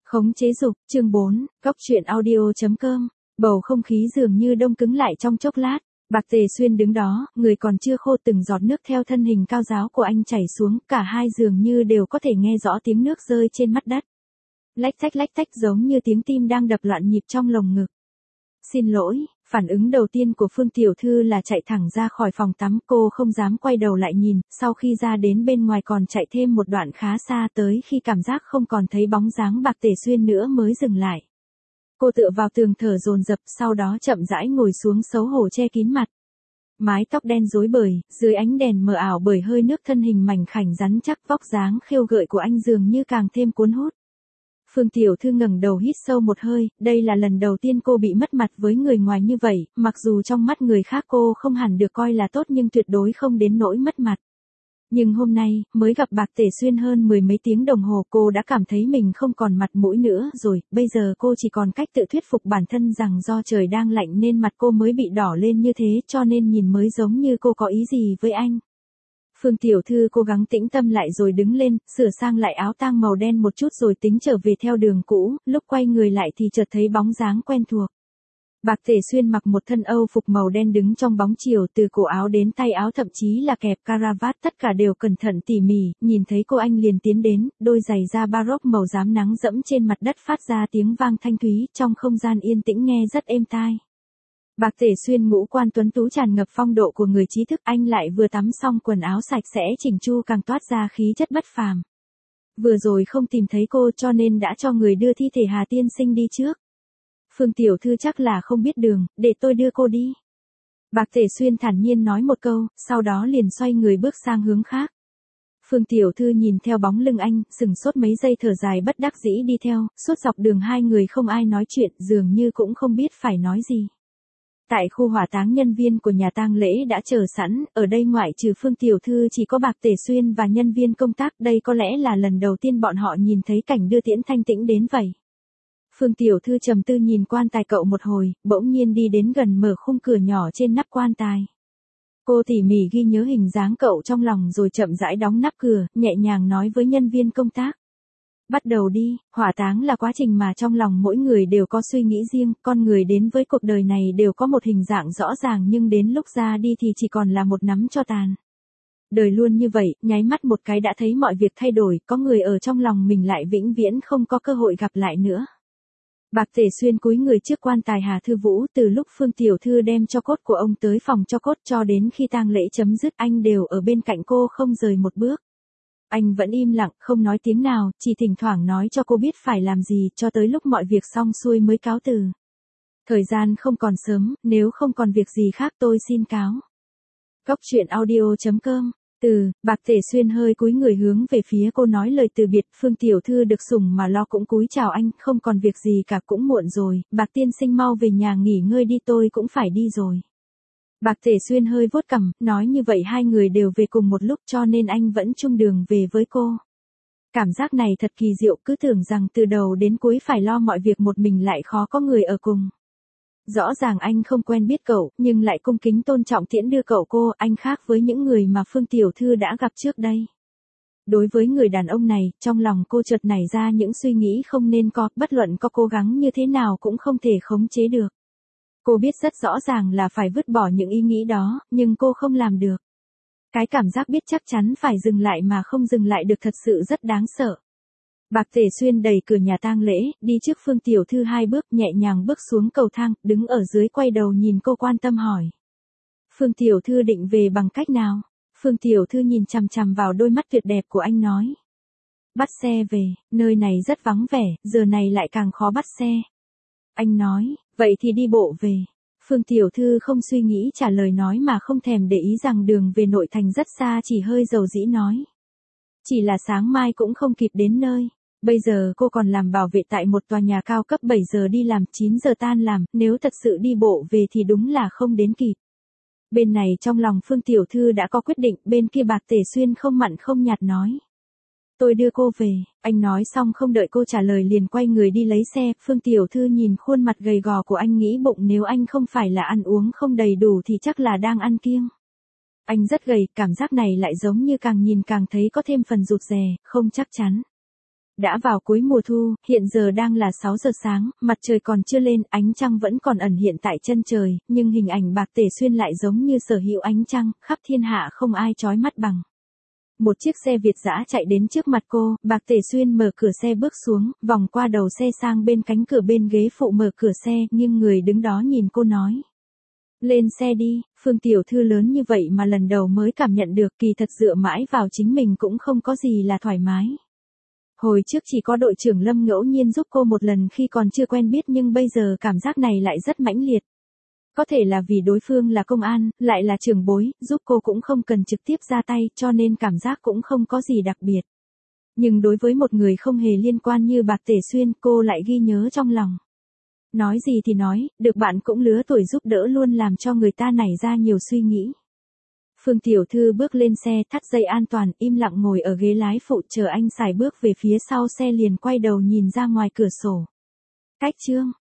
Khống chế dục, chương 4, Góc truyện audio.com. Bầu không khí dường như đông cứng lại trong chốc lát. Bạc Tề Xuyên đứng đó, người còn chưa khô, từng giọt nước theo thân hình cao ráo của anh chảy xuống, cả hai dường như đều có thể nghe rõ tiếng nước rơi trên mặt đất. Lách tách giống như tiếng tim đang đập loạn nhịp trong lồng ngực. Xin lỗi, phản ứng đầu tiên của Phương Tiểu Thư là chạy thẳng ra khỏi phòng tắm, cô không dám quay đầu lại nhìn, sau khi ra đến bên ngoài còn chạy thêm một đoạn khá xa, tới khi cảm giác không còn thấy bóng dáng Bạc Tề Xuyên nữa mới dừng lại. Cô tựa vào tường thở dồn dập, sau đó chậm rãi ngồi xuống xấu hổ che kín mặt. Mái tóc đen rối bời, dưới ánh đèn mờ ảo bởi hơi nước, thân hình mảnh khảnh rắn chắc, vóc dáng khêu gợi của anh dường như càng thêm cuốn hút. Phương Tiểu Thư ngẩng đầu hít sâu một hơi, đây là lần đầu tiên cô bị mất mặt với người ngoài như vậy, mặc dù trong mắt người khác cô không hẳn được coi là tốt nhưng tuyệt đối không đến nỗi mất mặt. Nhưng hôm nay, mới gặp Bạc Tề Xuyên hơn mười mấy tiếng đồng hồ, cô đã cảm thấy mình không còn mặt mũi nữa rồi, bây giờ cô chỉ còn cách tự thuyết phục bản thân rằng do trời đang lạnh nên mặt cô mới bị đỏ lên như thế, cho nên nhìn mới giống như cô có ý gì với anh. Phương Tiểu Thư cố gắng tĩnh tâm lại rồi đứng lên, sửa sang lại áo tang màu đen một chút rồi tính trở về theo đường cũ, lúc quay người lại thì chợt thấy bóng dáng quen thuộc. Bạc Tề Xuyên mặc một thân Âu phục màu đen đứng trong bóng chiều, từ cổ áo đến tay áo thậm chí là kẹp caravat tất cả đều cẩn thận tỉ mỉ, nhìn thấy cô anh liền tiến đến, đôi giày da baroque màu rám nắng dẫm trên mặt đất phát ra tiếng vang thanh thúy, trong không gian yên tĩnh nghe rất êm tai. Bạc Tề Xuyên ngũ quan tuấn tú tràn ngập phong độ của người trí thức, anh lại vừa tắm xong quần áo sạch sẽ chỉnh chu càng toát ra khí chất bất phàm. Vừa rồi không tìm thấy cô cho nên đã cho người đưa thi thể Hà tiên sinh đi trước. Phương Tiểu Thư chắc là không biết đường, để tôi đưa cô đi. Bạc Tề Xuyên thản nhiên nói một câu, sau đó liền xoay người bước sang hướng khác. Phương Tiểu Thư nhìn theo bóng lưng anh, sừng sốt mấy giây thở dài bất đắc dĩ đi theo, suốt dọc đường hai người không ai nói chuyện, dường như cũng không biết phải nói gì. Tại khu hỏa táng, nhân viên của nhà tang lễ đã chờ sẵn, ở đây ngoại trừ Phương Tiểu Thư chỉ có Bạc Tề Xuyên và nhân viên công tác, đây có lẽ là lần đầu tiên bọn họ nhìn thấy cảnh đưa tiễn thanh tĩnh đến vậy. Phương Tiểu Thư trầm tư nhìn quan tài cậu một hồi, bỗng nhiên đi đến gần mở khung cửa nhỏ trên nắp quan tài. Cô tỉ mỉ ghi nhớ hình dáng cậu trong lòng rồi chậm rãi đóng nắp cửa, nhẹ nhàng nói với nhân viên công tác. Bắt đầu đi, hỏa táng là quá trình mà trong lòng mỗi người đều có suy nghĩ riêng, con người đến với cuộc đời này đều có một hình dạng rõ ràng nhưng đến lúc ra đi thì chỉ còn là một nắm tro tàn. Đời luôn như vậy, nháy mắt một cái đã thấy mọi việc thay đổi, có người ở trong lòng mình lại vĩnh viễn không có cơ hội gặp lại nữa. Bạc Tề Xuyên cúi người trước quan tài Hà Thư Vũ, từ lúc Phương Tiểu Thư đem tro cốt của ông tới phòng tro cốt cho đến khi tang lễ chấm dứt, anh đều ở bên cạnh cô không rời một bước. Anh vẫn im lặng, không nói tiếng nào, chỉ thỉnh thoảng nói cho cô biết phải làm gì, cho tới lúc mọi việc xong xuôi mới cáo từ. Thời gian không còn sớm, nếu không còn việc gì khác tôi xin cáo. Góc truyện audio.com. Bạc Tề Xuyên hơi cúi người hướng về phía cô nói lời từ biệt. Phương Tiểu Thư được sủng mà lo cũng cúi chào anh, không còn việc gì cả, cũng muộn rồi, Bạc tiên sinh mau về nhà nghỉ ngơi đi, tôi cũng phải đi rồi. Bạc Tề Xuyên hơi vuốt cằm, nói như vậy hai người đều về cùng một lúc cho nên anh vẫn chung đường về với cô. Cảm giác này thật kỳ diệu, cứ tưởng rằng từ đầu đến cuối phải lo mọi việc một mình lại khó có người ở cùng. Rõ ràng anh không quen biết cậu, nhưng lại cung kính tôn trọng tiễn đưa cậu cô, anh khác với những người mà Phương Tiểu Thư đã gặp trước đây. Đối với người đàn ông này, trong lòng cô chợt nảy ra những suy nghĩ không nên có, bất luận có cố gắng như thế nào cũng không thể khống chế được. Cô biết rất rõ ràng là phải vứt bỏ những ý nghĩ đó, nhưng cô không làm được. Cái cảm giác biết chắc chắn phải dừng lại mà không dừng lại được thật sự rất đáng sợ. Bạc Tề Xuyên đẩy cửa nhà tang lễ, đi trước Phương Tiểu Thư hai bước, nhẹ nhàng bước xuống cầu thang, đứng ở dưới quay đầu nhìn cô quan tâm hỏi. Phương Tiểu Thư định về bằng cách nào? Phương Tiểu Thư nhìn chằm chằm vào đôi mắt tuyệt đẹp của anh nói. Bắt xe về, nơi này rất vắng vẻ, giờ này lại càng khó bắt xe. Anh nói, vậy thì đi bộ về. Phương Tiểu Thư không suy nghĩ trả lời nói mà không thèm để ý rằng đường về nội thành rất xa, chỉ hơi dầu dĩ nói. Chỉ là sáng mai cũng không kịp đến nơi. Bây giờ cô còn làm bảo vệ tại một tòa nhà cao cấp, 7 giờ đi làm, 9 giờ tan làm, nếu thật sự đi bộ về thì đúng là không đến kịp. Bên này trong lòng Phương Tiểu Thư đã có quyết định, bên kia Bạc Tề Xuyên không mặn không nhạt nói. Tôi đưa cô về, anh nói xong không đợi cô trả lời liền quay người đi lấy xe. Phương Tiểu Thư nhìn khuôn mặt gầy gò của anh nghĩ bụng nếu anh không phải là ăn uống không đầy đủ thì chắc là đang ăn kiêng. Anh rất gầy, cảm giác này lại giống như càng nhìn càng thấy có thêm phần rụt rè, không chắc chắn. Đã vào cuối mùa thu, hiện giờ đang là 6 giờ sáng, mặt trời còn chưa lên, ánh trăng vẫn còn ẩn hiện tại chân trời, nhưng hình ảnh Bạc Tề Xuyên lại giống như sở hữu ánh trăng, khắp thiên hạ không ai chói mắt bằng. Một chiếc xe Việt dã chạy đến trước mặt cô, Bạc Tề Xuyên mở cửa xe bước xuống, vòng qua đầu xe sang bên cánh cửa bên ghế phụ mở cửa xe, nhưng người đứng đó nhìn cô nói. Lên xe đi, Phương tiểu thư lớn như vậy mà lần đầu mới cảm nhận được, kỳ thật dựa mãi vào chính mình cũng không có gì là thoải mái. Hồi trước chỉ có đội trưởng Lâm ngẫu nhiên giúp cô một lần khi còn chưa quen biết, nhưng bây giờ cảm giác này lại rất mãnh liệt. Có thể là vì đối phương là công an, lại là trưởng bối, giúp cô cũng không cần trực tiếp ra tay, cho nên cảm giác cũng không có gì đặc biệt. Nhưng đối với một người không hề liên quan như Bạc Tề Xuyên, cô lại ghi nhớ trong lòng. Nói gì thì nói, được bạn cũng lứa tuổi giúp đỡ luôn làm cho người ta nảy ra nhiều suy nghĩ. Phương tiểu thư bước lên xe, thắt dây an toàn, im lặng ngồi ở ghế lái phụ chờ anh xài bước về phía sau xe, liền quay đầu nhìn ra ngoài cửa sổ. Cách chương